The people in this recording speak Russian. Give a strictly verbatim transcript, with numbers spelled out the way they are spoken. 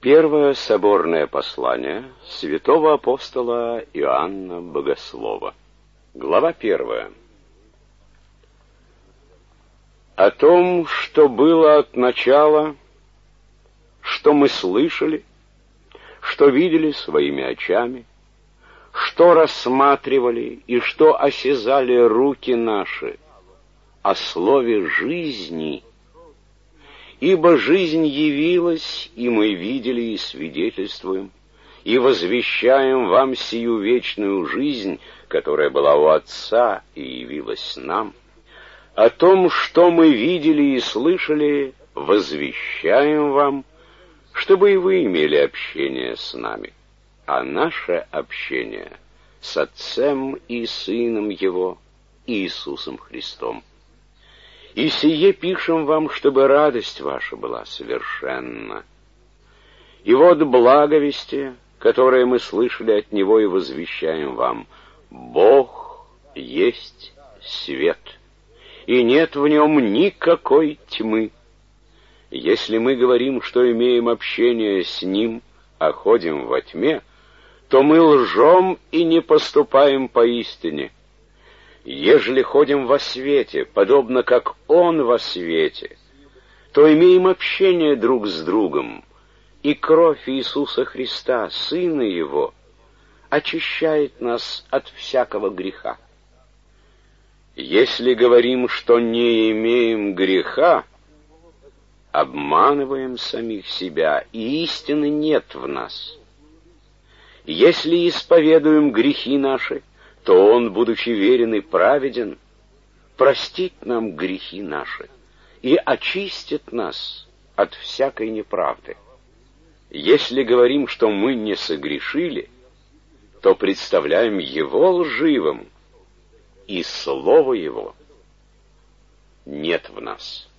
Первое соборное послание святого апостола Иоанна Богослова. Глава первая. О том, что было от начала, что мы слышали, что видели своими очами, что рассматривали и что осязали руки наши, о слове жизни. Ибо жизнь явилась, и мы видели и свидетельствуем, и возвещаем вам сию вечную жизнь, которая была у Отца и явилась нам. О том, что мы видели и слышали, возвещаем вам, чтобы и вы имели общение с нами. А наше общение с Отцем и Сыном Его, Иисусом Христом. И сие пишем вам, чтобы радость ваша была совершенна. И вот благовестие, которое мы слышали от Него и возвещаем вам: Бог есть свет, и нет в нем никакой тьмы. Если мы говорим, что имеем общение с Ним, а ходим во тьме, то мы лжем и не поступаем поистине. Ежели ходим во свете, подобно как Он во свете, то имеем общение друг с другом, и кровь Иисуса Христа, Сына Его, очищает нас от всякого греха. Если говорим, что не имеем греха, обманываем самих себя, и истины нет в нас. Если исповедуем грехи наши, то Он, будучи верен и праведен, простит нам грехи наши и очистит нас от всякой неправды. Если говорим, что мы не согрешили, то представляем Его лживым, и Слово Его нет в нас.